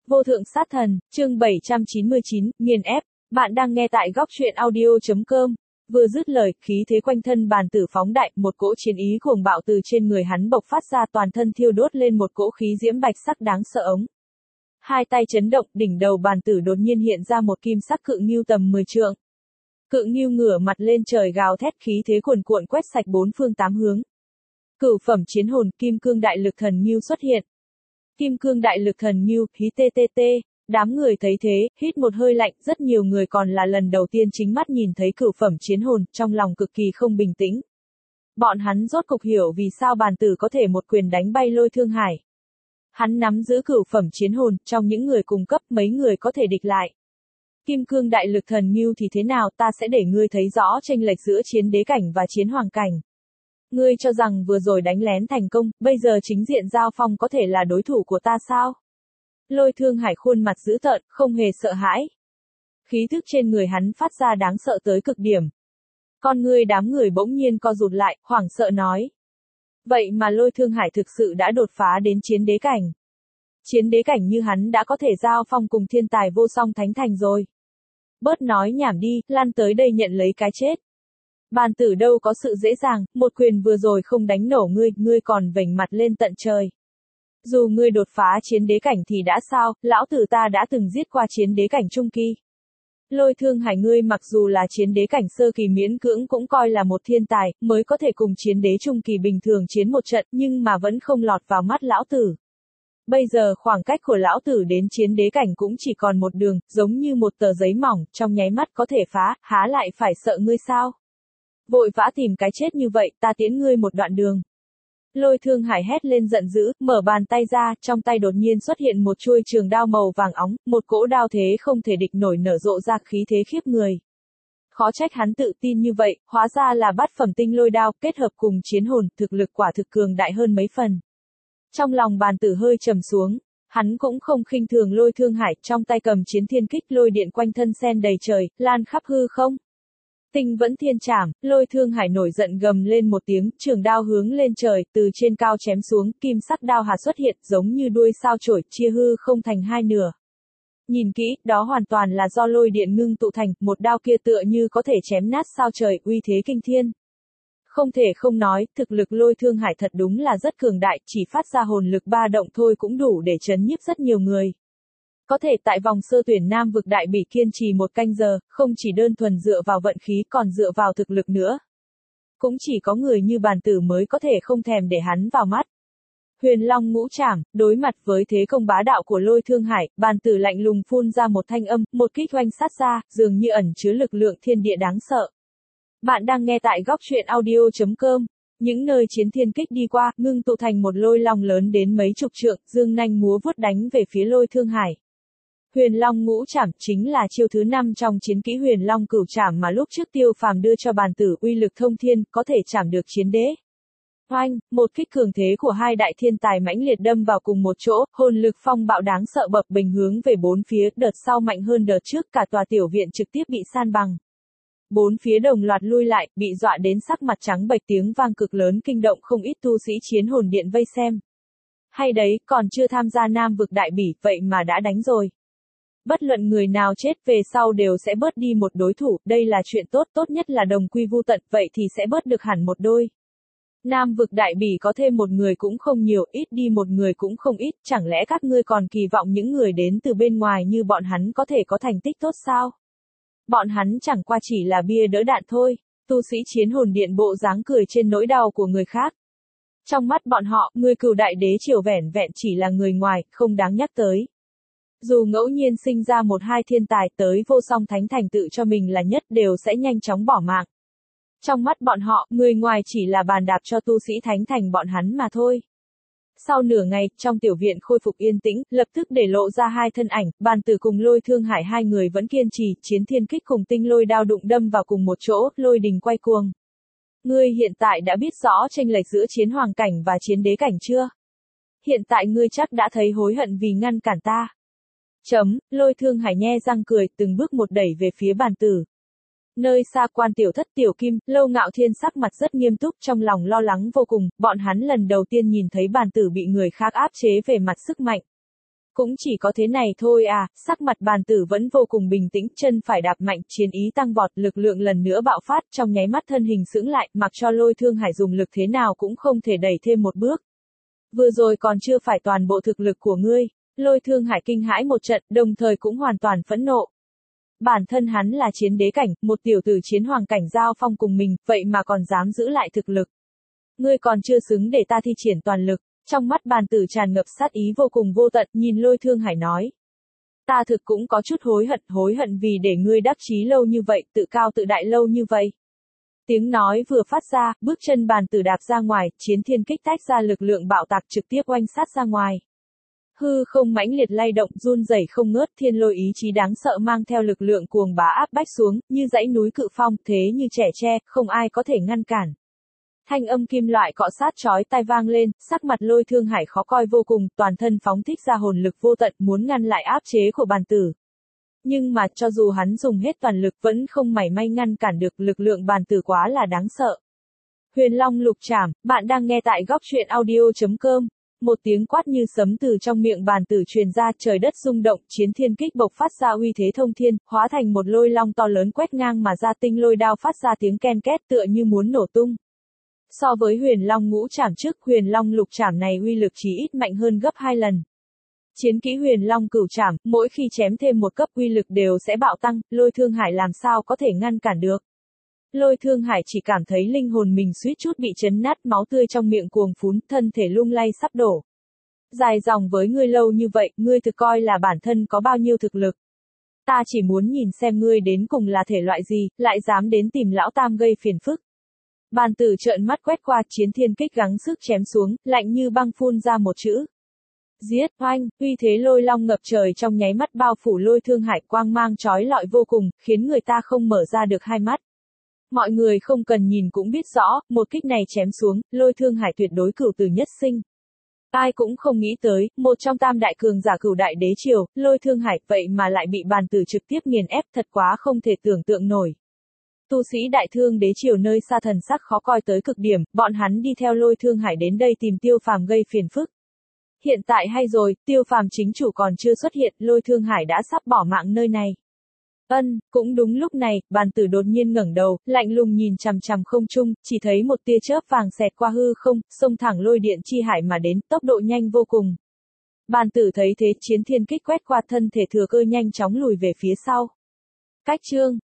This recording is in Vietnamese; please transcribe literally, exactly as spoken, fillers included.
Vô thượng sát thần, chương bảy trăm chín mươi chín, nghiền ép. Bạn đang nghe tại góc truyện audio chấm com. Vừa dứt lời, khí thế quanh thân bàn tử phóng đại, một cỗ chiến ý cuồng bạo từ trên người hắn bộc phát ra, toàn thân thiêu đốt lên một cỗ khí diễm bạch sắc đáng sợ ống. Hai tay chấn động, đỉnh đầu bàn tử đột nhiên hiện ra một kim sắc cự ngưu tầm mười trượng. Cự ngưu ngửa mặt lên trời gào thét, khí thế cuồn cuộn quét sạch bốn phương tám hướng. Cửu phẩm chiến hồn, kim cương đại lực thần ngưu xuất hiện. Kim cương đại lực thần ngưu, hí tê tê tê. Đám người thấy thế, hít một hơi lạnh, rất nhiều người còn là lần đầu tiên chính mắt nhìn thấy cửu phẩm chiến hồn, trong lòng cực kỳ không bình tĩnh. Bọn hắn rốt cục hiểu vì sao bàn tử có thể một quyền đánh bay Lôi Thương Hải. Hắn nắm giữ cửu phẩm chiến hồn, trong những người cùng cấp mấy người có thể địch lại. Kim cương đại lực thần ngưu thì thế nào, ta sẽ để ngươi thấy rõ chênh lệch giữa chiến đế cảnh và chiến hoàng cảnh. Ngươi cho rằng vừa rồi đánh lén thành công, bây giờ chính diện giao phong có thể là đối thủ của ta sao? Lôi Thương Hải khuôn mặt dữ tợn, không hề sợ hãi. Khí thức trên người hắn phát ra đáng sợ tới cực điểm. Con ngươi đám người bỗng nhiên co rụt lại, hoảng sợ nói. Vậy mà Lôi Thương Hải thực sự đã đột phá đến chiến đế cảnh. Chiến đế cảnh như hắn đã có thể giao phong cùng thiên tài vô song thánh thành rồi. Bớt nói nhảm đi, lan tới đây nhận lấy cái chết. Bàn tử đâu có sự dễ dàng, một quyền vừa rồi không đánh nổ ngươi, ngươi còn vểnh mặt lên tận trời. Dù ngươi đột phá chiến đế cảnh thì đã sao, lão tử ta đã từng giết qua chiến đế cảnh trung kỳ. Lôi Thương Hải ngươi mặc dù là chiến đế cảnh sơ kỳ miễn cưỡng cũng coi là một thiên tài, mới có thể cùng chiến đế trung kỳ bình thường chiến một trận, nhưng mà vẫn không lọt vào mắt lão tử. Bây giờ khoảng cách của lão tử đến chiến đế cảnh cũng chỉ còn một đường, giống như một tờ giấy mỏng, trong nháy mắt có thể phá, há lại phải sợ ngươi sao? Vội vã tìm cái chết như vậy, ta tiễn ngươi một đoạn đường. Lôi Thương Hải hét lên giận dữ, mở bàn tay ra, trong tay đột nhiên xuất hiện một chuôi trường đao màu vàng óng, một cỗ đao thế không thể địch nổi nở rộ ra khí thế khiếp người. Khó trách hắn tự tin như vậy, hóa ra là bát phẩm tinh lôi đao, kết hợp cùng chiến hồn, thực lực quả thực cường đại hơn mấy phần. Trong lòng bàn tử hơi trầm xuống, hắn cũng không khinh thường Lôi Thương Hải, trong tay cầm chiến thiên kích lôi điện quanh thân sen đầy trời, lan khắp hư không. Tinh vẫn thiên trảm, Lôi Thương Hải nổi giận gầm lên một tiếng, trường đao hướng lên trời, từ trên cao chém xuống, kim sắc đao hà xuất hiện, giống như đuôi sao chổi, chia hư không thành hai nửa. Nhìn kỹ, đó hoàn toàn là do lôi điện ngưng tụ thành, một đao kia tựa như có thể chém nát sao trời, uy thế kinh thiên. Không thể không nói, thực lực Lôi Thương Hải thật đúng là rất cường đại, chỉ phát ra hồn lực ba động thôi cũng đủ để chấn nhiếp rất nhiều người. Có thể tại vòng sơ tuyển Nam vực đại bỉ kiên trì một canh giờ, không chỉ đơn thuần dựa vào vận khí còn dựa vào thực lực nữa. Cũng chỉ có người như bàn tử mới có thể không thèm để hắn vào mắt. Huyền Long ngũ trảm, đối mặt với thế công bá đạo của Lôi Thương Hải, bàn tử lạnh lùng phun ra một thanh âm, một kích oanh sát ra, dường như ẩn chứa lực lượng thiên địa đáng sợ. Bạn đang nghe tại góc truyện audio chấm com. Những nơi chiến thiên kích đi qua, ngưng tụ thành một lôi long lớn đến mấy chục trượng, dương nanh múa vuốt đánh về phía Lôi Thương Hải. Huyền Long ngũ trảm chính là chiêu thứ năm trong chiến kỹ Huyền Long cửu trảm mà lúc trước Tiêu Phàm đưa cho bàn tử, uy lực thông thiên, có thể trảm được chiến đế. Oanh, một kích cường thế của hai đại thiên tài mãnh liệt đâm vào cùng một chỗ, hồn lực phong bạo đáng sợ bập bềnh hướng về bốn phía, đợt sau mạnh hơn đợt trước, cả tòa tiểu viện trực tiếp bị san bằng. Bốn phía đồng loạt lui lại, bị dọa đến sắc mặt trắng bệch, tiếng vang cực lớn kinh động không ít tu sĩ chiến hồn điện vây xem. Hay đấy, còn chưa tham gia Nam vực đại bỉ, vậy mà đã đánh rồi. Bất luận người nào chết về sau đều sẽ bớt đi một đối thủ, đây là chuyện tốt, tốt nhất là đồng quy vu tận, vậy thì sẽ bớt được hẳn một đôi. Nam vực đại bỉ có thêm một người cũng không nhiều, ít đi một người cũng không ít, chẳng lẽ các ngươi còn kỳ vọng những người đến từ bên ngoài như bọn hắn có thể có thành tích tốt sao? Bọn hắn chẳng qua chỉ là bia đỡ đạn thôi, tu sĩ chiến hồn điện bộ dáng cười trên nỗi đau của người khác. Trong mắt bọn họ, người cửu đại đế triều vẻn vẹn chỉ là người ngoài, không đáng nhắc tới. Dù ngẫu nhiên sinh ra một hai thiên tài tới vô song thánh thành tự cho mình là nhất đều sẽ nhanh chóng bỏ mạng. Trong mắt bọn họ, người ngoài chỉ là bàn đạp cho tu sĩ thánh thành bọn hắn mà thôi. Sau nửa ngày, trong tiểu viện khôi phục yên tĩnh, lập tức để lộ ra hai thân ảnh, bàn tử cùng Lôi Thương Hải hai người vẫn kiên trì, chiến thiên kích cùng tinh lôi đao đụng đâm vào cùng một chỗ, lôi đình quay cuồng. Ngươi hiện tại đã biết rõ chênh lệch giữa chiến hoàng cảnh và chiến đế cảnh chưa? Hiện tại ngươi chắc đã thấy hối hận vì ngăn cản ta. Chấm, Lôi Thương Hải nhe răng cười, từng bước một đẩy về phía bàn tử. Nơi xa quan tiểu thất tiểu kim, Lâu Ngạo Thiên sắc mặt rất nghiêm túc, trong lòng lo lắng vô cùng, bọn hắn lần đầu tiên nhìn thấy bàn tử bị người khác áp chế về mặt sức mạnh. Cũng chỉ có thế này thôi à, sắc mặt bàn tử vẫn vô cùng bình tĩnh, chân phải đạp mạnh, chiến ý tăng vọt, lực lượng lần nữa bạo phát, trong nháy mắt thân hình sững lại, mặc cho Lôi Thương Hải dùng lực thế nào cũng không thể đẩy thêm một bước. Vừa rồi còn chưa phải toàn bộ thực lực của ngươi. Lôi Thương Hải kinh hãi một trận, đồng thời cũng hoàn toàn phẫn nộ. Bản thân hắn là chiến đế cảnh, một tiểu tử chiến hoàng cảnh giao phong cùng mình, vậy mà còn dám giữ lại thực lực. Ngươi còn chưa xứng để ta thi triển toàn lực. Trong mắt bàn tử tràn ngập sát ý vô cùng vô tận, nhìn Lôi Thương Hải nói. Ta thực cũng có chút hối hận, hối hận vì để ngươi đắc chí lâu như vậy, tự cao tự đại lâu như vậy. Tiếng nói vừa phát ra, bước chân bàn tử đạp ra ngoài, chiến thiên kích tách ra lực lượng bạo tạc trực tiếp oanh sát ra ngoài. Hư không mãnh liệt lay động, run rẩy không ngớt, thiên lôi ý chí đáng sợ mang theo lực lượng cuồng bá áp bách xuống, như dãy núi cự phong, thế như trẻ tre, không ai có thể ngăn cản. Thanh âm kim loại cọ sát chói tai vang lên, sắc mặt Lôi Thương Hải khó coi vô cùng, toàn thân phóng thích ra hồn lực vô tận muốn ngăn lại áp chế của bàn tử. Nhưng mà cho dù hắn dùng hết toàn lực vẫn không mảy may ngăn cản được, lực lượng bàn tử quá là đáng sợ. Huyền Long Lục Trảm, bạn đang nghe tại góc truyện audio chấm com. Một tiếng quát như sấm từ trong miệng bàn tử truyền ra, trời đất rung động, chiến thiên kích bộc phát ra uy thế thông thiên, hóa thành một lôi long to lớn quét ngang mà ra, tinh lôi đao phát ra tiếng ken két tựa như muốn nổ tung. So với Huyền Long Ngũ Trảm trước, Huyền Long Lục Trảm này uy lực chỉ ít mạnh hơn gấp hai lần. Chiến kỹ Huyền Long Cửu Trảm, mỗi khi chém thêm một cấp uy lực đều sẽ bạo tăng, Lôi Thương Hải làm sao có thể ngăn cản được. Lôi Thương Hải chỉ cảm thấy linh hồn mình suýt chút bị chấn nát, máu tươi trong miệng cuồng phún, thân thể lung lay sắp đổ. Dài dòng với ngươi lâu như vậy, ngươi thực coi là bản thân có bao nhiêu thực lực. Ta chỉ muốn nhìn xem ngươi đến cùng là thể loại gì, lại dám đến tìm lão tam gây phiền phức. Bàn tử trợn mắt quét qua, chiến thiên kích gắng sức chém xuống, lạnh như băng phun ra một chữ. Giết, oanh, uy thế lôi long ngập trời trong nháy mắt bao phủ Lôi Thương Hải, quang mang chói lọi vô cùng, khiến người ta không mở ra được hai mắt. Mọi người không cần nhìn cũng biết rõ, một kích này chém xuống, Lôi Thương Hải tuyệt đối cửu tử nhất sinh. Ai cũng không nghĩ tới, một trong tam đại cường giả cửu đại đế triều, Lôi Thương Hải, vậy mà lại bị bàn tử trực tiếp nghiền ép, thật quá không thể tưởng tượng nổi. Tu sĩ đại thương đế triều nơi xa thần sắc khó coi tới cực điểm, bọn hắn đi theo Lôi Thương Hải đến đây tìm Tiêu Phàm gây phiền phức. Hiện tại hay rồi, Tiêu Phàm chính chủ còn chưa xuất hiện, Lôi Thương Hải đã sắp bỏ mạng nơi này. Ân, cũng đúng lúc này, bàn tử đột nhiên ngẩng đầu, lạnh lùng nhìn chằm chằm không trung, chỉ thấy một tia chớp vàng xẹt qua hư không, xông thẳng lôi điện chi hải mà đến, tốc độ nhanh vô cùng. Bàn tử thấy thế, chiến thiên kích quét qua, thân thể thừa cơ nhanh chóng lùi về phía sau. Cách chương